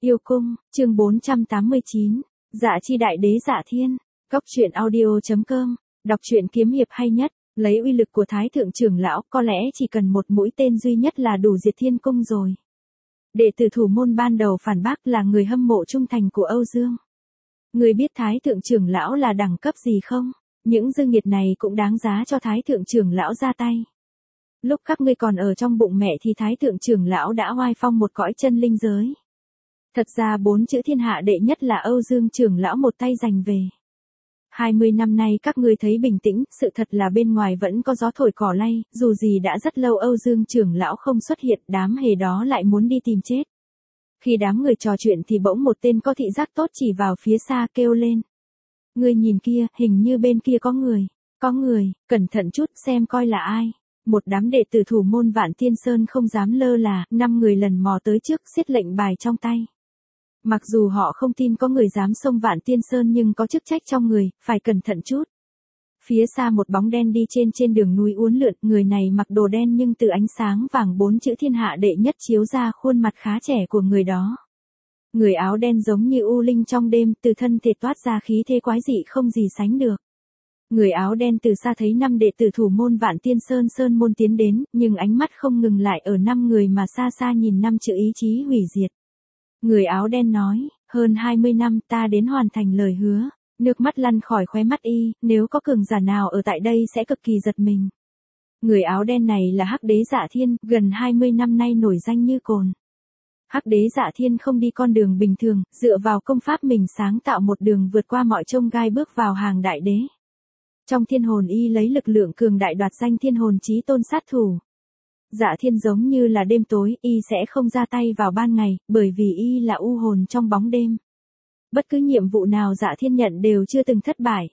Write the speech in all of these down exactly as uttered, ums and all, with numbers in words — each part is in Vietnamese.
Yêu cung, chương bốn trăm tám mươi chín, Dạ chi đại đế Dạ Thiên, Cốc truyện audio chấm com, đọc truyện kiếm hiệp hay nhất, lấy uy lực của Thái thượng trưởng lão, có lẽ chỉ cần một mũi tên duy nhất là đủ diệt thiên cung rồi. Đệ tử thủ môn ban đầu phản bác là người hâm mộ trung thành của Âu Dương. Người biết Thái thượng trưởng lão là đẳng cấp gì không? Những dư nghiệt này cũng đáng giá cho Thái thượng trưởng lão ra tay. Lúc các ngươi còn ở trong bụng mẹ thì Thái thượng trưởng lão đã oai phong một cõi chân linh giới. Thật ra bốn chữ thiên hạ đệ nhất là Âu Dương trưởng lão một tay giành về. hai mươi năm nay các ngươi thấy bình tĩnh, sự thật là bên ngoài vẫn có gió thổi cỏ lay, dù gì đã rất lâu Âu Dương trưởng lão không xuất hiện, đám hề đó lại muốn đi tìm chết. Khi đám người trò chuyện thì bỗng một tên có thị giác tốt chỉ vào phía xa kêu lên. Ngươi nhìn kia, hình như bên kia có người, có người, cẩn thận chút xem coi là ai. Một đám đệ tử thủ môn Vạn Tiên Sơn không dám lơ là, năm người lần mò tới trước xiết lệnh bài trong tay. Mặc dù họ không tin có người dám xông Vạn Tiên Sơn nhưng có chức trách trong người, phải cẩn thận chút. Phía xa một bóng đen đi trên trên đường núi uốn lượn, người này mặc đồ đen nhưng từ ánh sáng vàng bốn chữ thiên hạ đệ nhất chiếu ra khuôn mặt khá trẻ của người đó. Người áo đen giống như u linh trong đêm, từ thân thể toát ra khí thế quái dị không gì sánh được. Người áo đen từ xa thấy năm đệ tử thủ môn Vạn Tiên Sơn Sơn môn tiến đến, nhưng ánh mắt không ngừng lại ở năm người mà xa xa nhìn năm chữ ý chí hủy diệt. Người áo đen nói, hơn hai mươi năm ta đến hoàn thành lời hứa, nước mắt lăn khỏi khóe mắt y, nếu có cường giả nào ở tại đây sẽ cực kỳ giật mình. Người áo đen này là Hắc Đế Dạ Thiên, gần hai mươi năm nay nổi danh như cồn. Hắc Đế Dạ Thiên không đi con đường bình thường, dựa vào công pháp mình sáng tạo một đường vượt qua mọi chông gai bước vào hàng đại đế. Trong thiên hồn y lấy lực lượng cường đại đoạt danh thiên hồn chí tôn sát thủ. Dạ Thiên giống như là đêm tối, y sẽ không ra tay vào ban ngày, bởi vì y là u hồn trong bóng đêm. Bất cứ nhiệm vụ nào Dạ Thiên nhận đều chưa từng thất bại.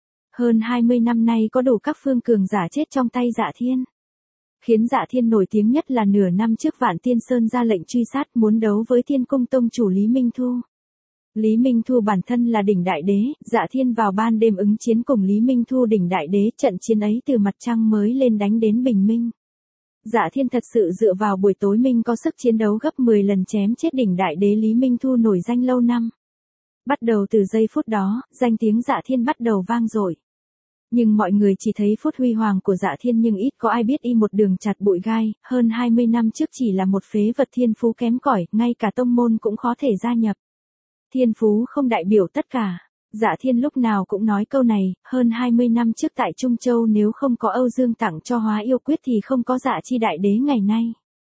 Hơn hai mươi năm nay có đủ các phương cường giả chết trong tay Dạ Thiên. Khiến Dạ Thiên nổi tiếng nhất là nửa năm trước Vạn Tiên Sơn ra lệnh truy sát muốn đấu với Thiên Cung tông chủ Lý Minh Thu. Lý Minh Thu bản thân là đỉnh đại đế, Dạ Thiên vào ban đêm ứng chiến cùng Lý Minh Thu đỉnh đại đế, trận chiến ấy từ mặt trăng mới lên đánh đến bình minh. Dạ Thiên thật sự dựa vào buổi tối minh có sức chiến đấu gấp mười lần chém chết đỉnh đại đế Lý Minh Thu nổi danh lâu năm. Bắt đầu từ giây phút đó, danh tiếng Dạ Thiên bắt đầu vang dội. Nhưng mọi người chỉ thấy phút huy hoàng của Dạ Thiên nhưng ít có ai biết y một đường chặt bụi gai, hơn hai mươi năm trước chỉ là một phế vật thiên phú kém cỏi, ngay cả tông môn cũng khó thể gia nhập. Thiên phú không đại biểu tất cả. Dạ Thiên lúc nào cũng nói câu này, hơn hai mươi năm trước tại Trung Châu nếu không có Âu Dương tặng cho hóa yêu quyết thì không có Dạ chi đại đế ngày nay.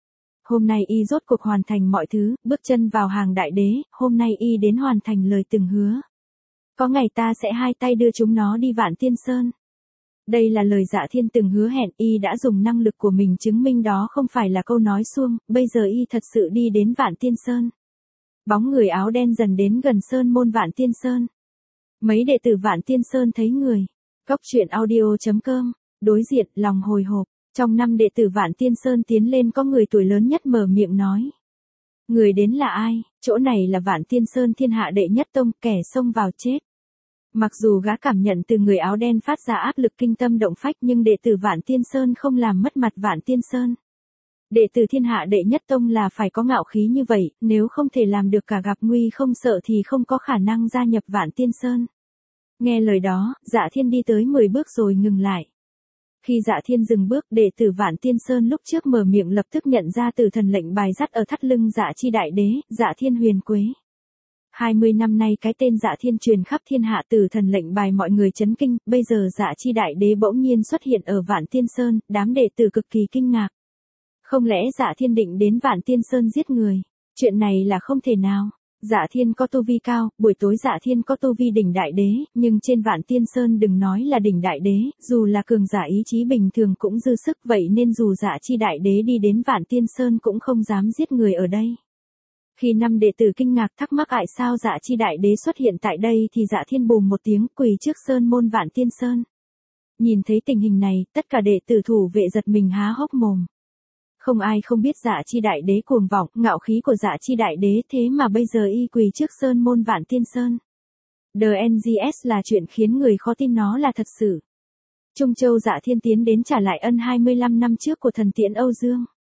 Hôm nay y rốt cuộc hoàn thành mọi thứ, bước chân vào hàng đại đế, hôm nay y đến hoàn thành lời từng hứa. Có ngày ta sẽ hai tay đưa chúng nó đi Vạn Tiên Sơn. Đây là lời Dạ Thiên từng hứa hẹn, y đã dùng năng lực của mình chứng minh đó không phải là câu nói suông, bây giờ y thật sự đi đến Vạn Tiên Sơn. Bóng người áo đen dần đến gần sơn môn Vạn Tiên Sơn. Mấy đệ tử Vạn Tiên Sơn thấy người. Cốc truyện audio chấm com, đối diện, lòng hồi hộp. Trong năm đệ tử Vạn Tiên Sơn tiến lên có người tuổi lớn nhất mở miệng nói. Người đến là ai? Chỗ này là Vạn Tiên Sơn thiên hạ đệ nhất tông, kẻ xông vào chết. Mặc dù gã cảm nhận từ người áo đen phát ra áp lực kinh tâm động phách nhưng đệ tử Vạn Tiên Sơn không làm mất mặt Vạn Tiên Sơn. Đệ tử thiên hạ đệ nhất tông là phải có ngạo khí như vậy, nếu không thể làm được cả gặp nguy không sợ thì không có khả năng gia nhập Vạn Tiên Sơn. Nghe lời đó, Dạ Thiên đi tới mười bước rồi ngừng lại. Khi Dạ Thiên dừng bước, đệ tử Vạn Tiên Sơn lúc trước mở miệng lập tức nhận ra từ thần lệnh bài dắt ở thắt lưng Dạ chi đại đế, Dạ Thiên huyền quế. hai mươi năm nay cái tên Dạ Thiên truyền khắp thiên hạ, từ thần lệnh bài mọi người chấn kinh, bây giờ Dạ chi đại đế bỗng nhiên xuất hiện ở Vạn Tiên Sơn, đám đệ tử cực kỳ kinh ngạc. Không lẽ Dạ Thiên định đến Vạn Tiên Sơn giết người? Chuyện này là không thể nào. Dạ Thiên có tu vi cao, buổi tối Dạ Thiên có tu vi đỉnh đại đế, nhưng trên Vạn Tiên Sơn đừng nói là đỉnh đại đế, dù là cường giả ý chí bình thường cũng dư sức, vậy nên dù Dạ chi đại đế đi đến Vạn Tiên Sơn cũng không dám giết người ở đây. Khi năm đệ tử kinh ngạc thắc mắc tại sao Dạ chi đại đế xuất hiện tại đây thì Dạ Thiên bùm một tiếng quỳ trước sơn môn Vạn Tiên Sơn. Nhìn thấy tình hình này, tất cả đệ tử thủ vệ giật mình há hốc mồm. Không ai không biết Dạ chi đại đế cuồng vọng, ngạo khí của Dạ chi đại đế, thế mà bây giờ y quỳ trước sơn môn Vạn Tiên Sơn. đê en giê ét là chuyện khiến người khó tin nó là thật sự. Trung Châu Dạ Thiên tiến đến trả lại ân hai mươi lăm năm trước của thần tiễn Âu Dương.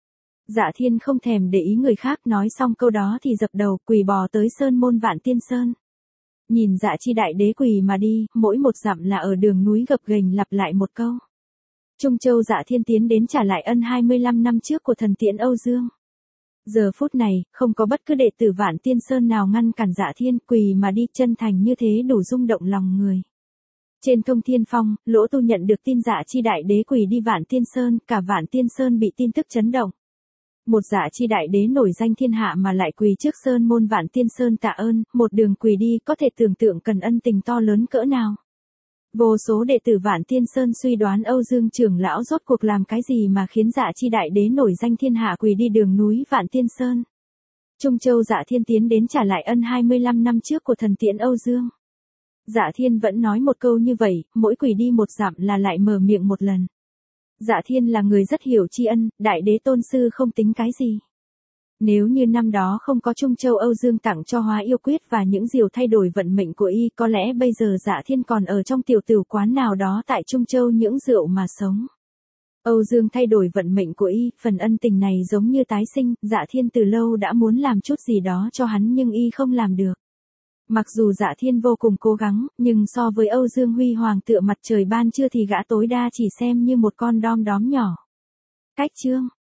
Dạ Thiên không thèm để ý người khác, nói xong câu đó thì dập đầu quỳ bò tới sơn môn Vạn Tiên Sơn. Nhìn Dạ Chi đại đế quỳ mà đi, mỗi một dặm là ở đường núi gập ghềnh lặp lại một câu. Trung Châu Dạ Thiên tiến đến trả lại ân hai mươi lăm năm trước của thần tiễn Âu Dương. Giờ phút này, không có bất cứ đệ tử Vạn Tiên Sơn nào ngăn cản Dạ Thiên, quỳ mà đi, chân thành như thế đủ rung động lòng người. Trên Thông Thiên Phong, Lỗ Tu nhận được tin Dạ Chi đại đế quỳ đi Vạn Tiên Sơn, cả Vạn Tiên Sơn bị tin tức chấn động. Một Dạ Chi đại đế nổi danh thiên hạ mà lại quỳ trước sơn môn Vạn Tiên Sơn tạ ơn, một đường quỳ đi có thể tưởng tượng cần ân tình to lớn cỡ nào. Vô số đệ tử Vạn Tiên Sơn suy đoán Âu Dương trưởng lão rốt cuộc làm cái gì mà khiến Dạ Chi đại đế nổi danh thiên hạ quỳ đi đường núi Vạn Tiên Sơn. Trung Châu Dạ Thiên tiến đến trả lại ân hai mươi lăm năm trước của thần tiễn Âu Dương. Dạ Thiên vẫn nói một câu như vậy, mỗi quỳ đi một dặm là lại mở miệng một lần. Dạ Thiên là người rất hiểu tri ân, đại đế tôn sư không tính cái gì. Nếu như năm đó không có Trung Châu Âu Dương tặng cho hóa yêu quyết và những diều thay đổi vận mệnh của y, có lẽ bây giờ Dạ Thiên còn ở trong tiểu tửu quán nào đó tại Trung Châu những rượu mà sống. Âu Dương thay đổi vận mệnh của y, phần ân tình này giống như tái sinh, Dạ Thiên từ lâu đã muốn làm chút gì đó cho hắn nhưng y không làm được. Mặc dù Dạ Thiên vô cùng cố gắng, nhưng so với Âu Dương huy hoàng tựa mặt trời ban trưa thì gã tối đa chỉ xem như một con đom đóm nhỏ. Cách chương